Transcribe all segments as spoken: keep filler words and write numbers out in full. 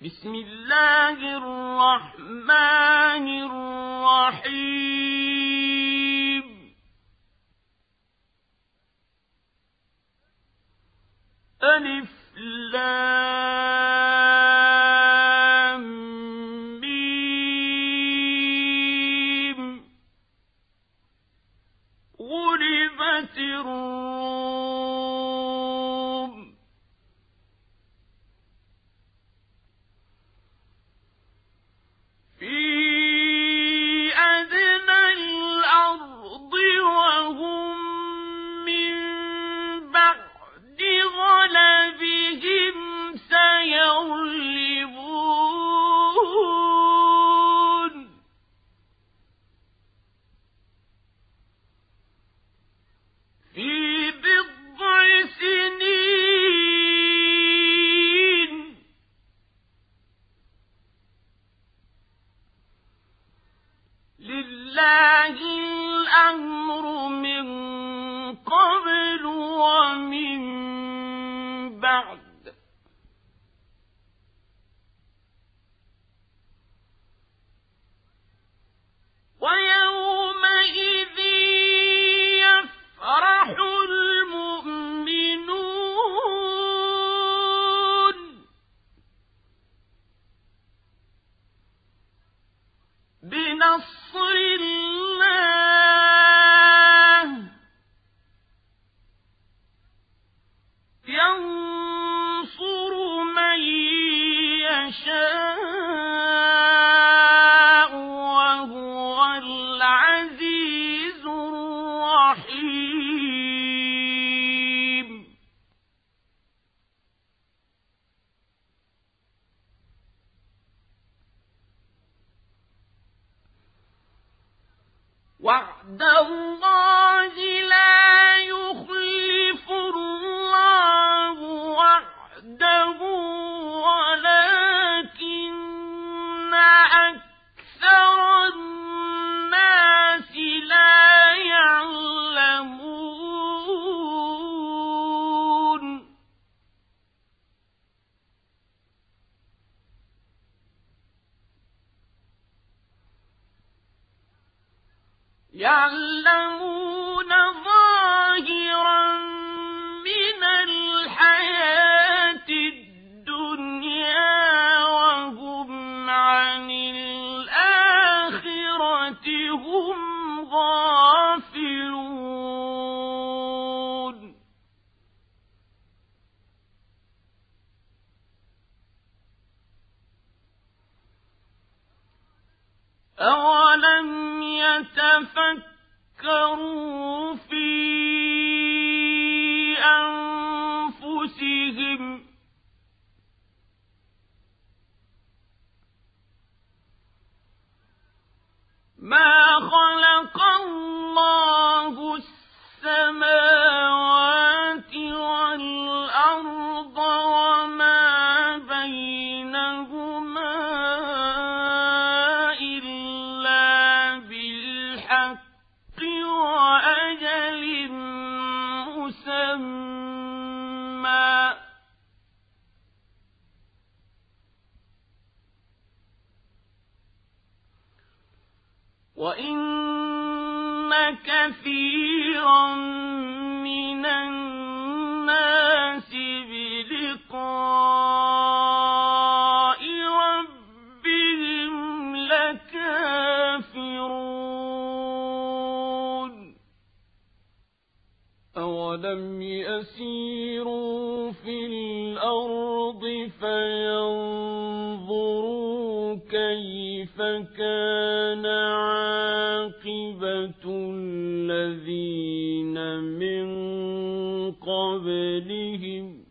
بسم الله الرحمن الرحيم ألف لام ميم غلبت الروم في أدنى الأرض وهم من بعد غلبهم سيغلبون في بضع سنين لله الأمر من قبل ومن بعد ويومئذ يفرح المؤمنون بنصر الله ينصر من يشاء وهو العزيز الرحيم وعد الله لا يخلف الله وعده ولكن أكثر الناس لا يعلمون يعلمون ظاهرا من الحياة الدنيا وهم عن الآخرة هم غافلون أولم يتفكروا في أنفسهم ما خلق الله السماوات والأرض وما بينهما إلا بالحق وأجل مسمى وإن كثيرا من الناس بلقاء ربهم لكافرون أولم يسيروا في الأرض فينظروا كيف كان عاقبة الذين من قبلهم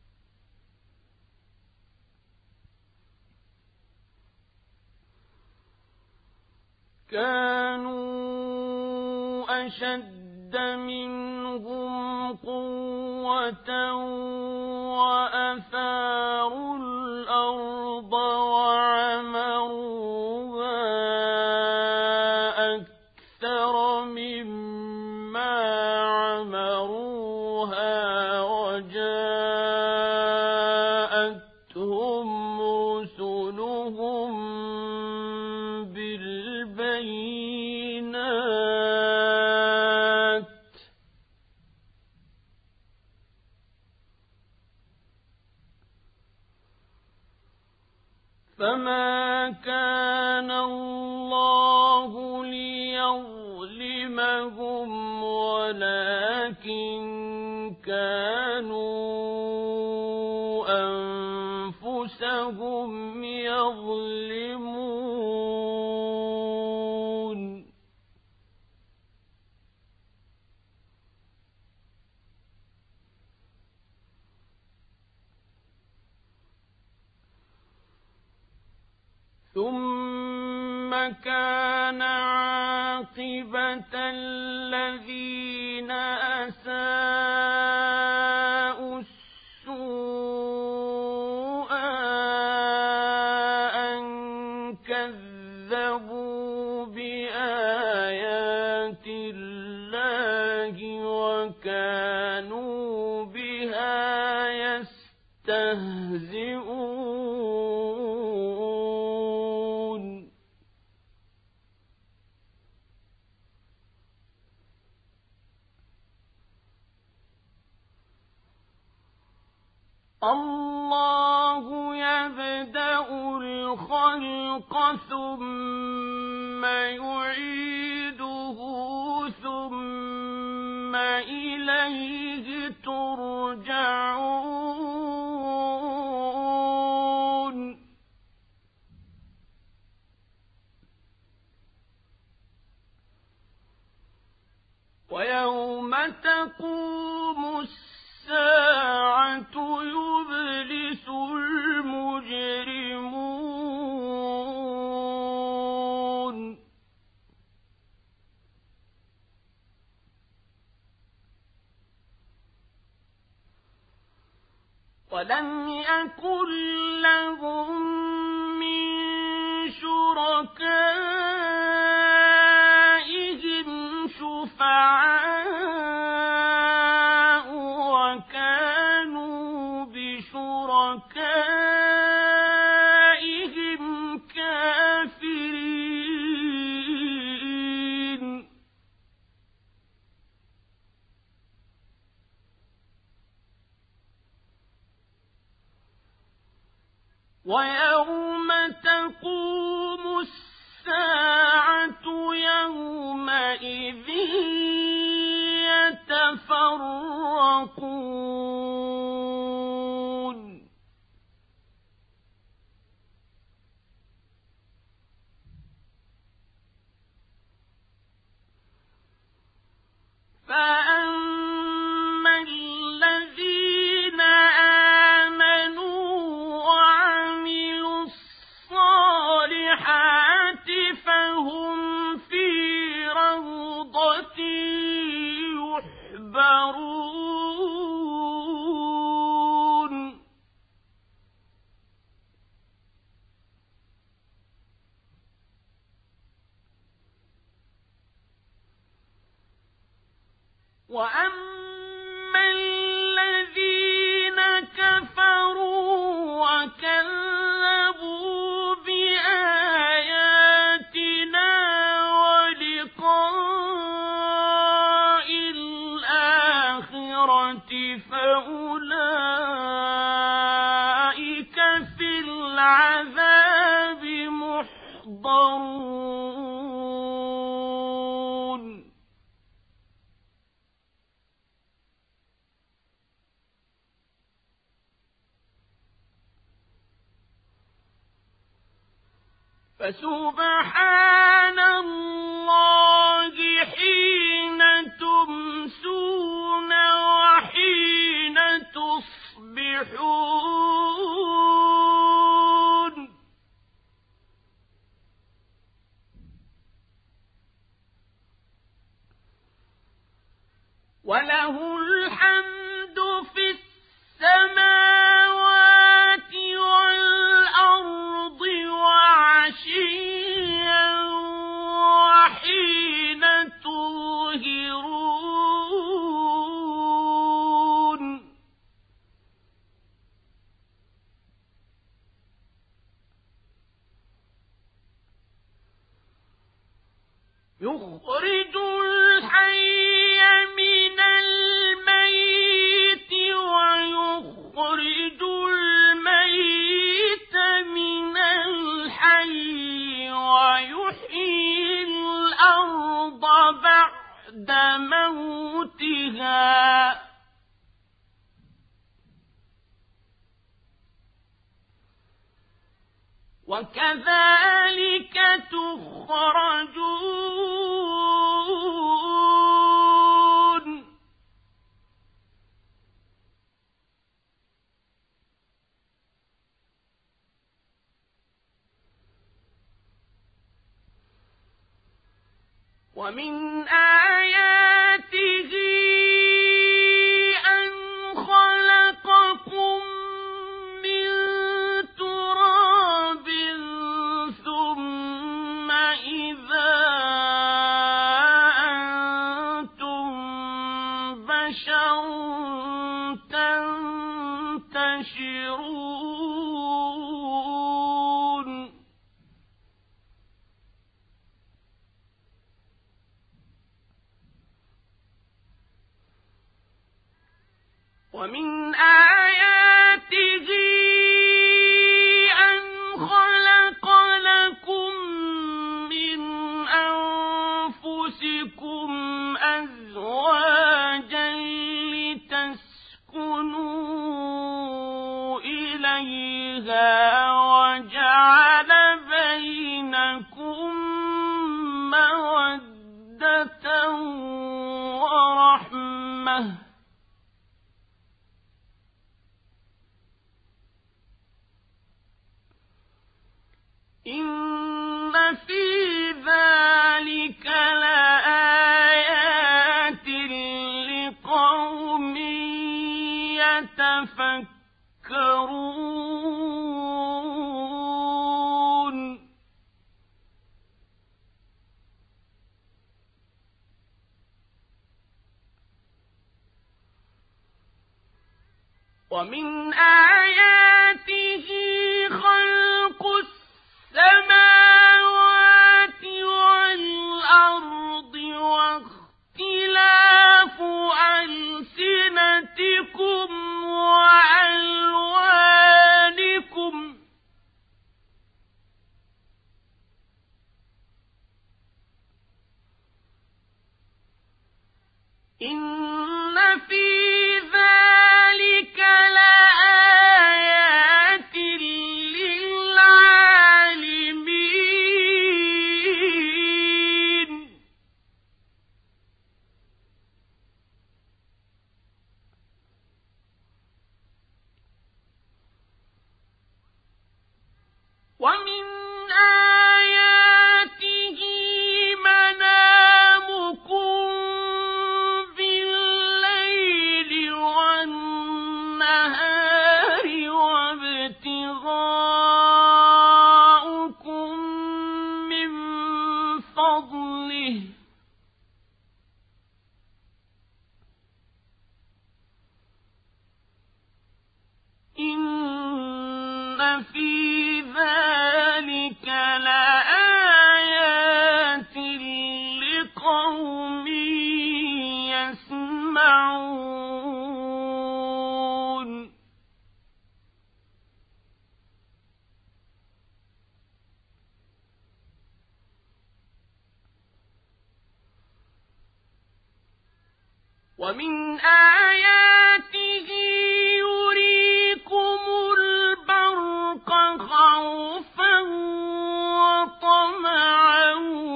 كانوا أشد منهم قوة وأثاروا الأرض وعمروها أكثر مما عمروها وجاءتهم رسلهم فما كان الله ليظلمهم ولكن كانوا أنفسهم يظلمون ثم كان عاقبة الذين أساءوا السوء أن كذبوا بآيات الله وكانوا بها يستهزئون الله يبدأ الخلق ثم يعيده ثم إليه ترجعون ويوم تقوم الساعة يبلس المجرمون ولم يكن لهم من شركائهم شفعاء وكانوا بشركائهم كافرين ويوم تقوم الساعة يومئذ يتفرقون فأما الذين آمنوا وعملوا الصالحات فهم في روضة يحبرون وأما الذين كفروا وكذبوا بآياتنا ولقاء الآخرة فأولئك في العذاب محضرون فسبحان الله حين تمسون وحين تصبحون وله الحمد في السماوات والأرض وعشيا وحين تظهرون يخرج الحي من الميت ويخرج الميت من الحي وكذلك تخرجون. ومن آياته أن خلقكم من تراب ثم إذا أنتم بشر تنتشرون. ومن آياته أن خلق لكم من أنفسكم أزواجا لتسكنوا إليها وجعل بينكم مودة ورحمة إن في ذلك لآيات لقوم يتفكرون. ومن آياته خلق السماوات والأرض واختلاف ألسنتكم وألوانكم إن في ذلك لآيات للعالمين. ومن آياته منامكم بالليل والنهار وابتغاؤكم من فضله إن في ذلك لآيات لقوم يسمعون. ومن آياته يريكم البرق خوفا وطمعا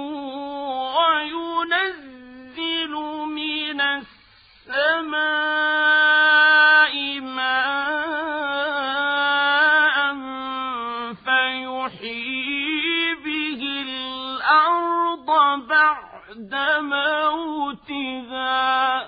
وينزل من السماء ماء فيحيي به الأرض بعد موتها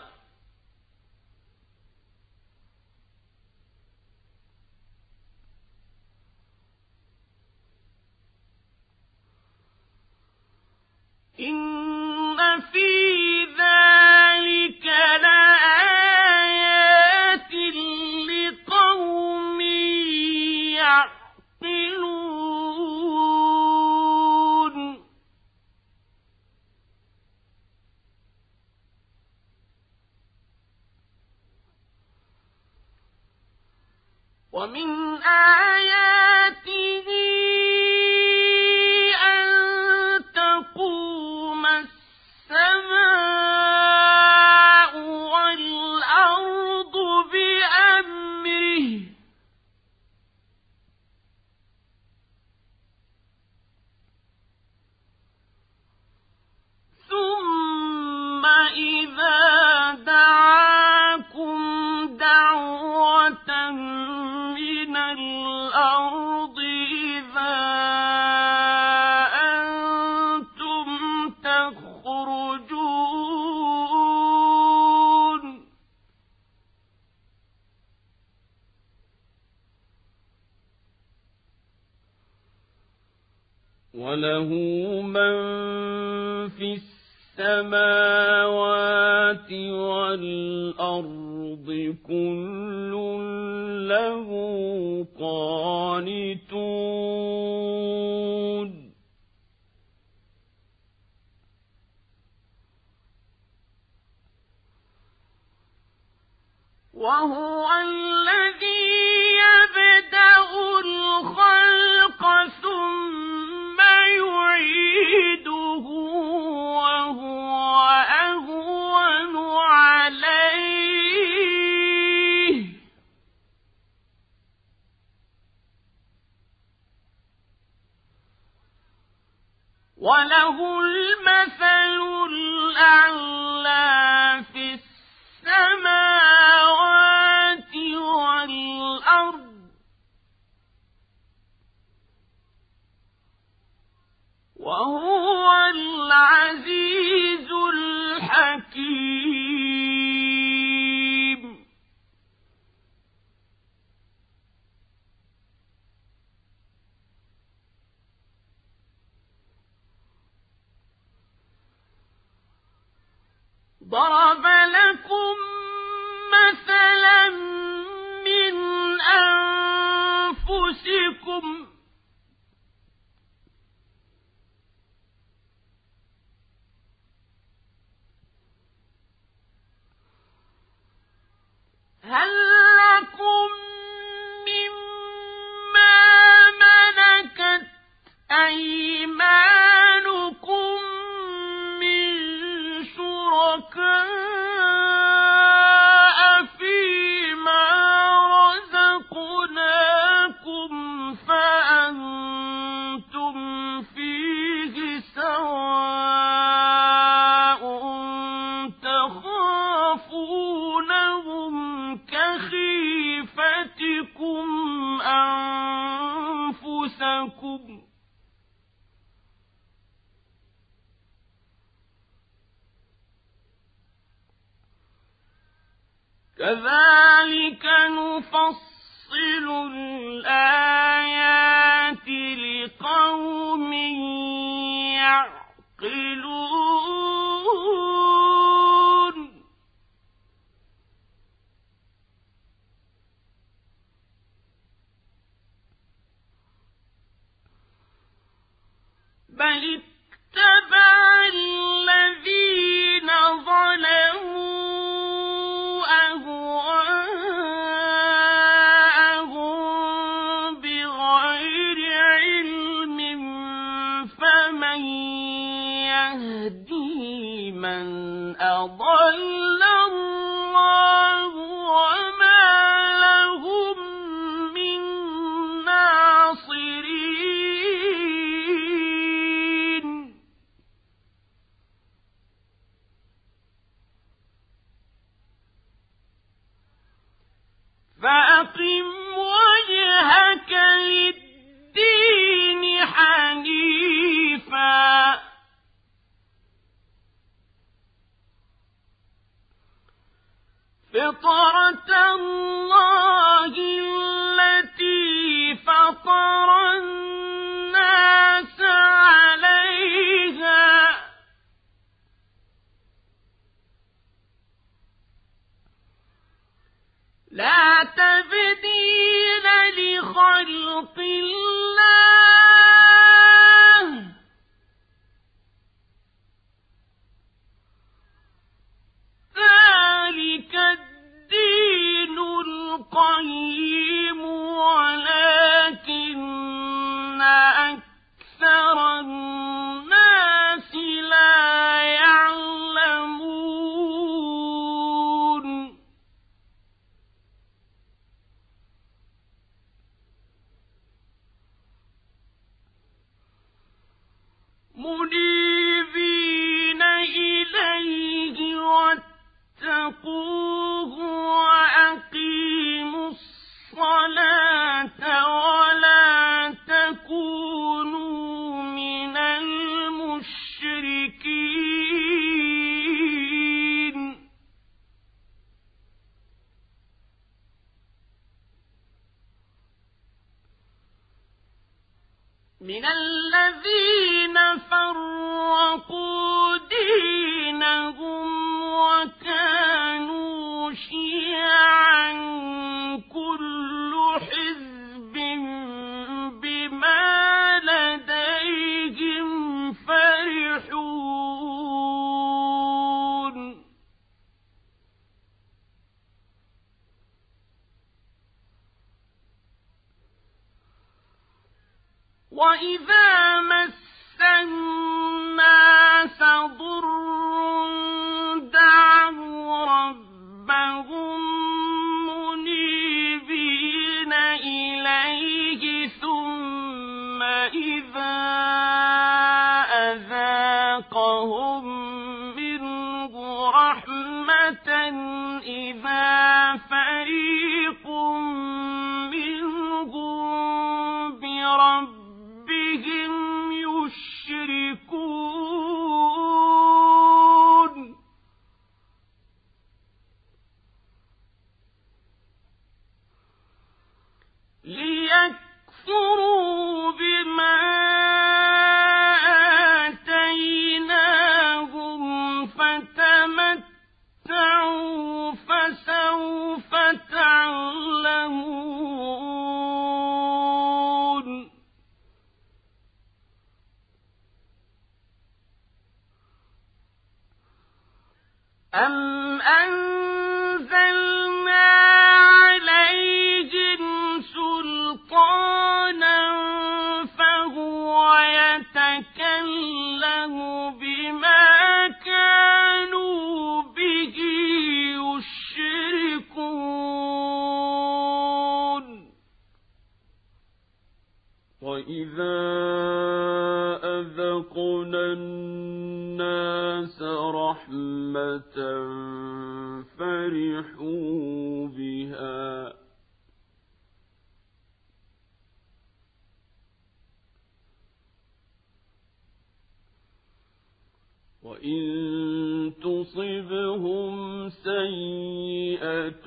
إن في ذلك لآيات لقوم يعقلون. ومن آياته أن تقوم السماء والأرض بأمره وله من في السماوات والأرض كل له قانتون وهو الذي يبدأ الخلق ثم يعيده وهو أهون عليه وله المثل الأعلى في السماوات والأرض وهو العزيز الحكيم ضرب لكم مثلا من أنفسكم هل لكم مما ملكت أيمانكم من شركاء فيما رزقناكم فأنتم فيه سواء تخافونهم كخيفتكم أنفسكم كذلك نفصل الآيات لقوم يعقلون بل اتبع الذين ظلموا أهواءهم بغير علم فمن يهدي من أضل الله وما لهم من ناصرين فأقم وجهك للدين حنيفا فطرة الله التي فطر الناس عليها لا تبديل لخلق الله ذلك الدين القيم ولكن أكثر الناس لا يعلمون منيبين إليه واتقوه وأقيموا الصلاة ولا تكونوا من المشركين من الذين فرقوا دينهم وكانوا شيعا كل حزب بما لديهم فرحون وإذا مس الناس ضر دعوا ربهم منيبين إليه ثم إذا أذاقهم منه رحمة إذا فريق منهم بربهم بهم يشركون ليكفروا بما آتيناهم فتمتعوا فسوف تعلمون أم أنزلنا عليهم سلطانا فهو يتكلم بما كانوا به يشركون وإذا أذقنا الناس رحمة فرحوا بها وإن تصبهم سيئة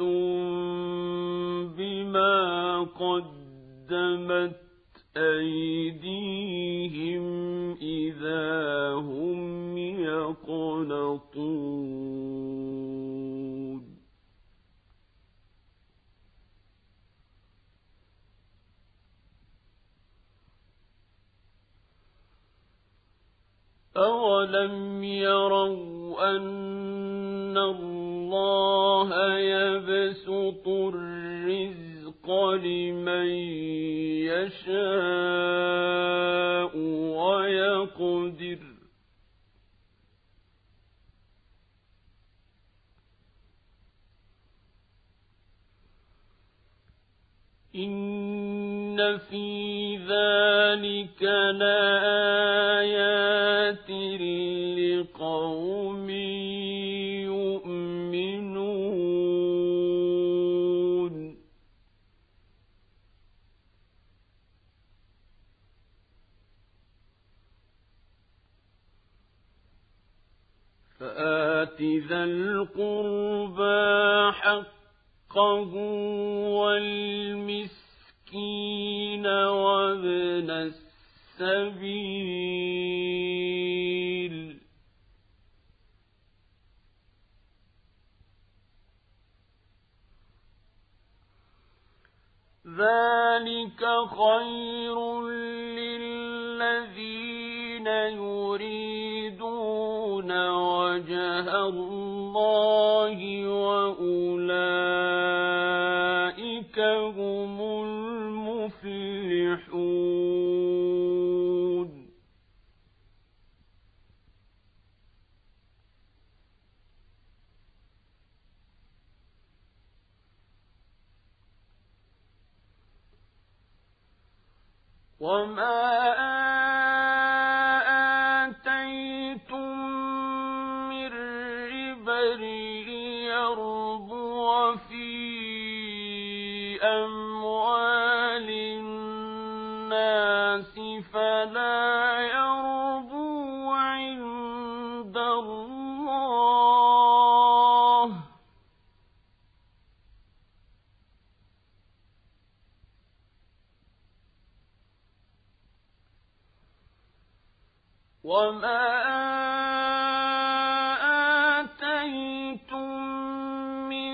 بما قدمت أيديهم إذا هم يقنطون أولم يروا أن الله يبسط الرزق لمن يشاء ويقدر إن في ذلك لآيات لقوم يؤمنون فآت ذا القربى حقه والمسكين وابن السبيل ذلك خير للذين يريدون وجه الله وأولئك هم المفلحون وما آتيتم من ربا ليربو في أموال الناس فلا يربو عند الله وما آتيتم من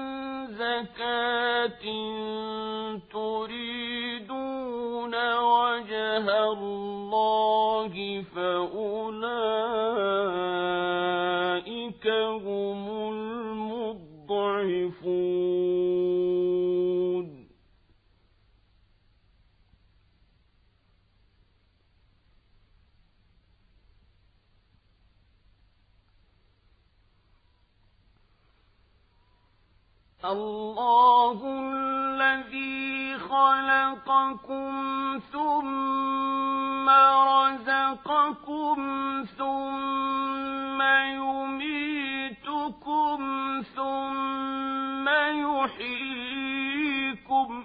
زكاة تريدون وجه الله فأولئك هم المضعفون. الله الذي خلقكم ثم رزقكم ثم يميتكم ثم يحييكم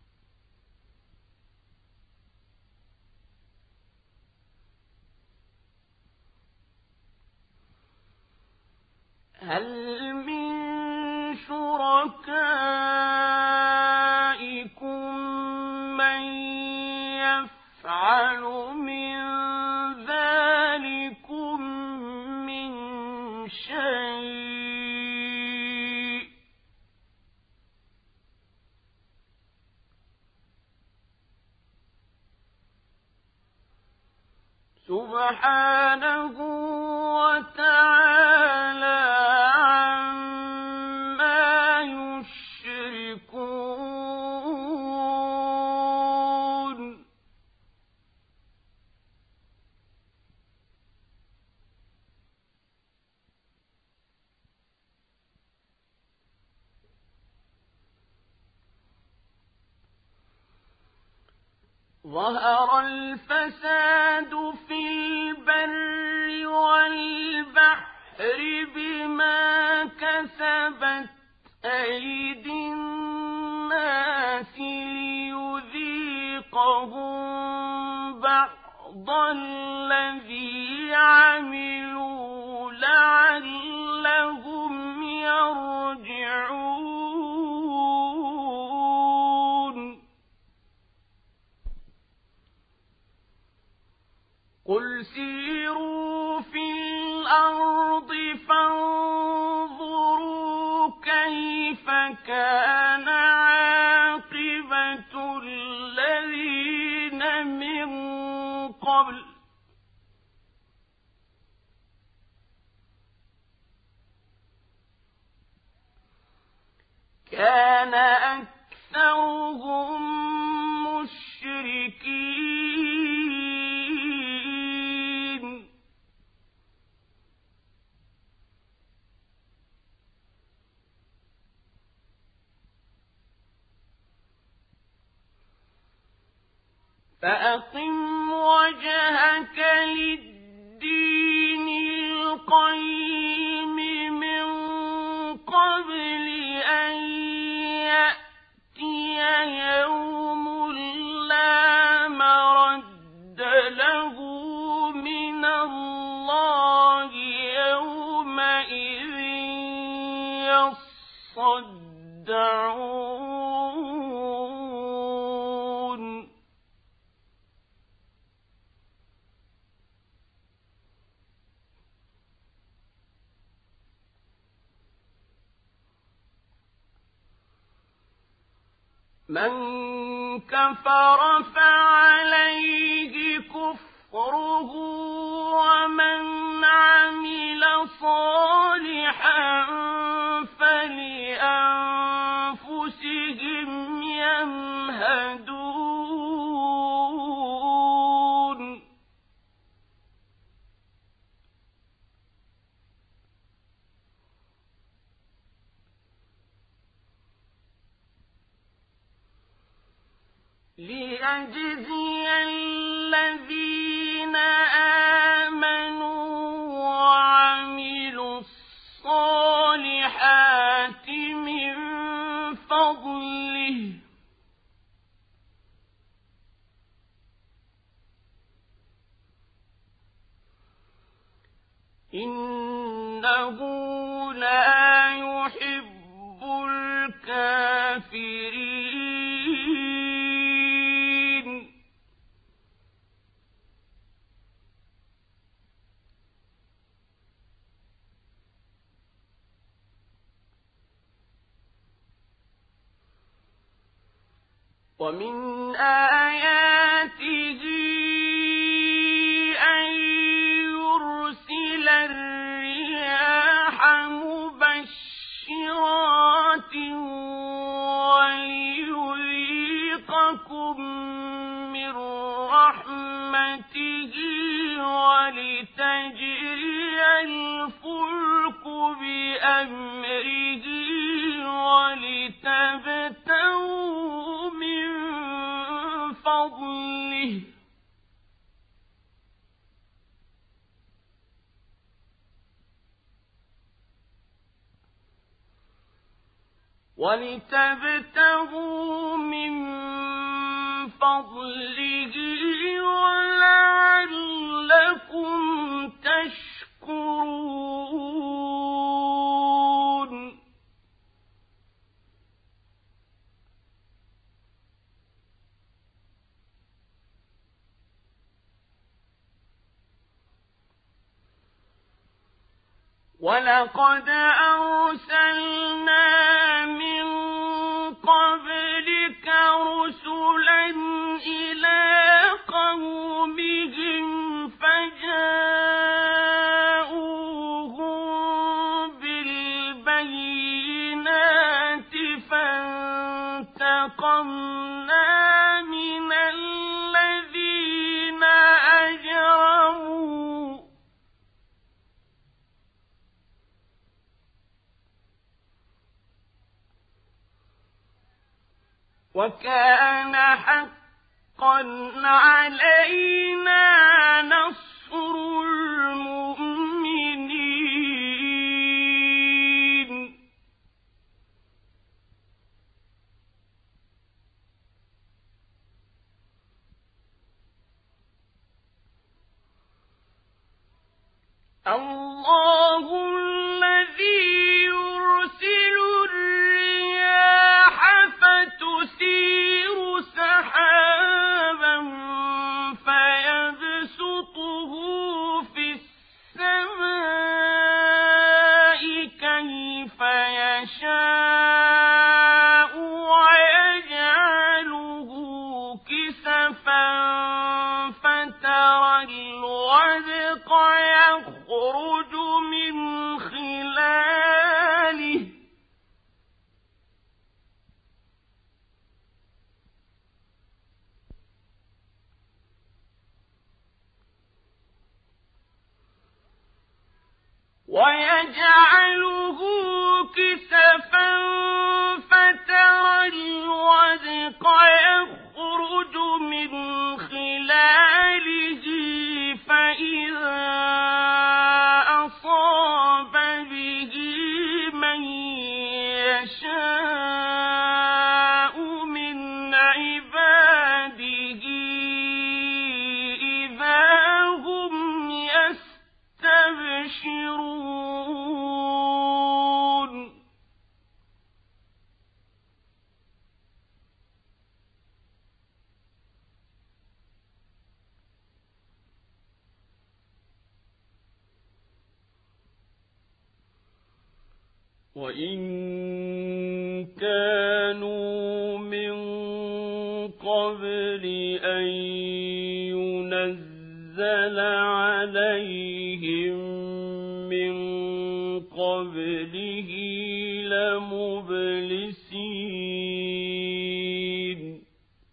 هل من شركائكم من يفعل من ذلكم من شيء سبحانه وتعالى ظهر الفساد في البر والبحر بما كسبت أيدي الناس ليذيقهم بعض الذي عملوا لعلهم يرجعون. قل سيروا في الأرض فانظروا كيف كان عاقبة الذين من قبل كان أكثرهم مشركين فأقم وجهك للدين القيم من قبل أن يأتي يوم لا مرد له من الله يومئذ يصدعون. من كفر فعليه كفره ومن عمل صالحا فلأنفسهم يمهدون. ليجزي الذين آمنوا وعملوا الصالحات من فضله إنه لا يحب الكافرين. ومن آياته أن يرسل الرياح مبشرات وليذيقكم من رحمته ولتجري الفلك بأمره ولتبتغوا من فضله ولتبتغوا من فضله ولعلكم تشكرون. ولقد أرسلنا من قبلك رسلا إلى قومهم فجاءوهم بالبينات فانتقمنا من الذين أجرموا وكان حقا علينا نصر المؤمنين. الله الذي يرسل الرياح فتثير سحابا فيبسطه في السماء كيف يشاء ويجعله كسفا فترى الودق يخرج من خلاله ويجعله كسفا فترى الودق يخرج من خلاله فإذا أصاب به من يشاء من عباده إذا هم يستبشرون. وإن كانوا من قبل أن ينزل عليهم من قبله لمبلسين.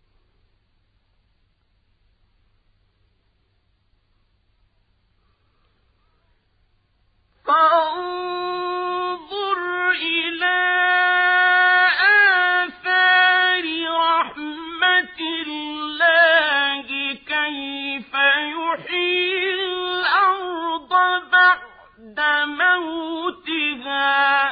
فانظر إلى آثار رحمة الله كيف يحيي الأرض بعد موتها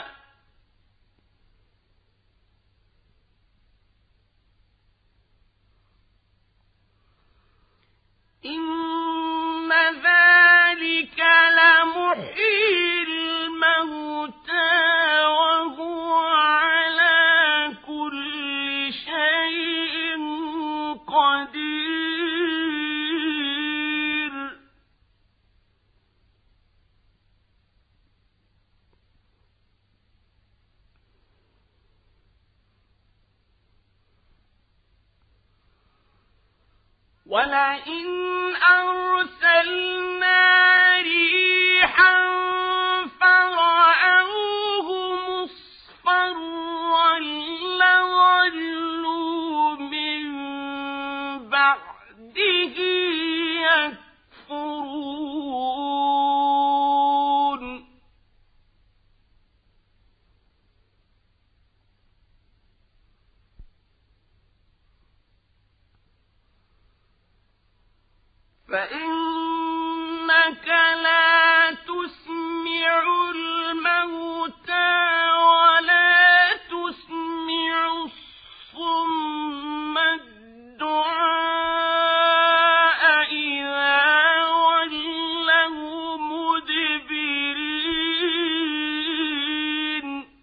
إن ذلك لمحيي الموتى وهو على كل شيء قدير. ولئن أرسلنا ريحا فرأوه مصفرا لظلوا من بعده يكفرون فإنك لا تسمع الموتى ولا تسمع الصم الدعاء إذا ولوا مدبرين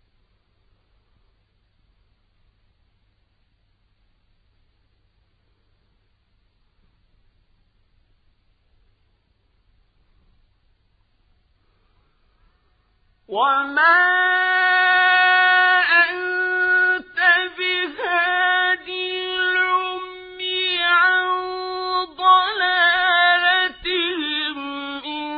وما أنت بهادي العمي عن ضلالتهم إن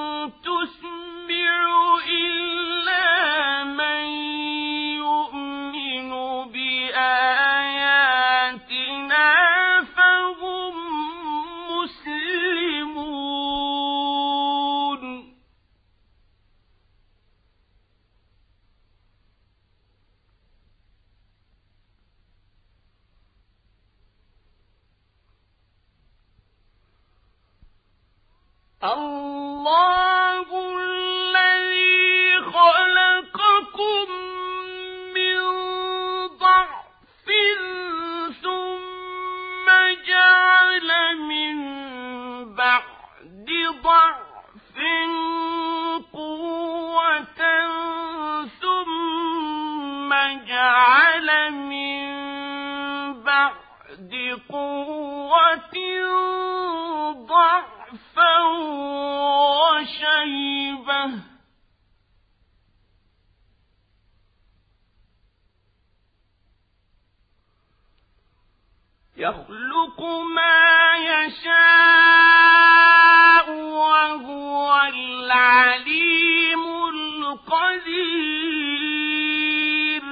تسمع إلا من يؤمن بآياتنا فهم مسلمون الله الذي خلقكم من ضعف ثم جعل من بعد ضعف قوة ثم جعل من بعد قوة ضعفا وشيبة يخلق ما يشاء وهو العليم القدير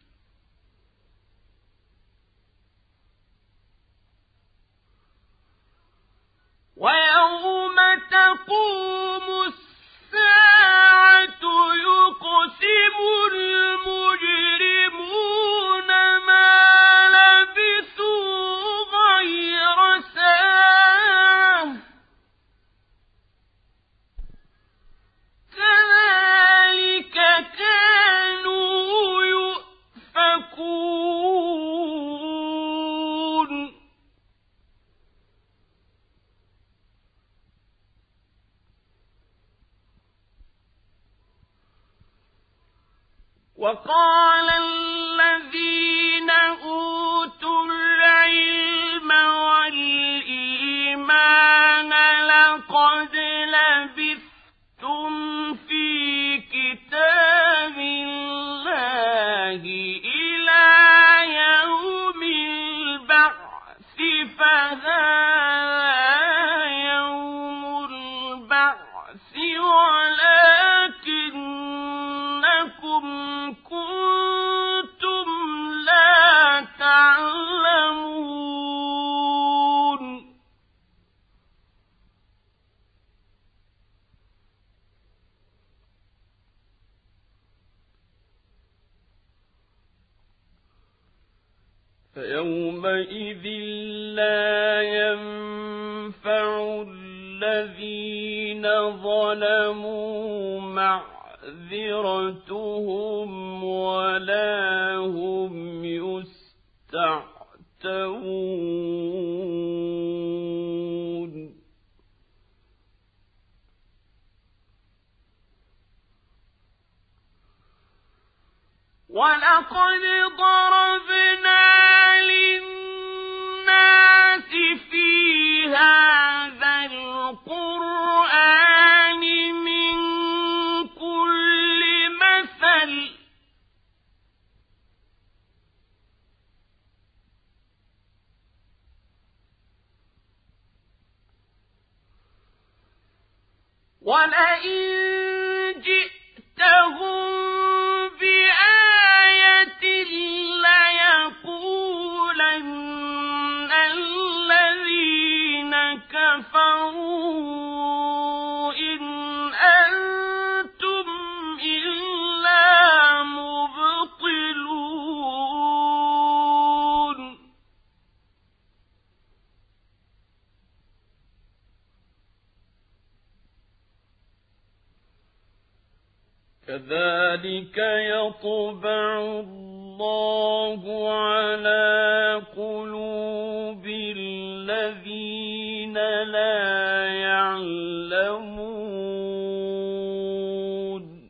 ويوم تقوم الساعة يقسم المجرمون ما لبثوا غير ساعة كذلك كانوا يؤفكون وقال الذين أوتوا العلم والإيمان لقد لبثتم في كتاب الله إلى يوم البعث فهذا يوم البعث ولكنكم كنتم لا تعلمون فيومئذ لا ينفع الذين ظلموا معذرتهم ولا هم يستعتبون ولقد ضربنا للناس في هذا القرآن من كل مثل ولئن جئتهم بآية ليقولن الذين كفروا إن أنتم إلا مبطلون كذلك يطبع الله على قلوب الذين لا يعلمون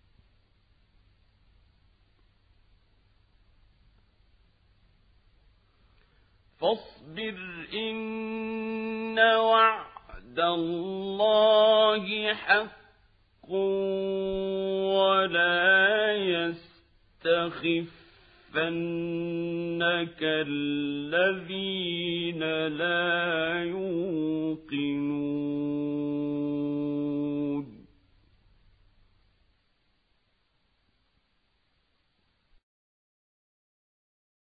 فاصبر إن وعد الله حق ولا يستخفنك الذين لا يؤمنون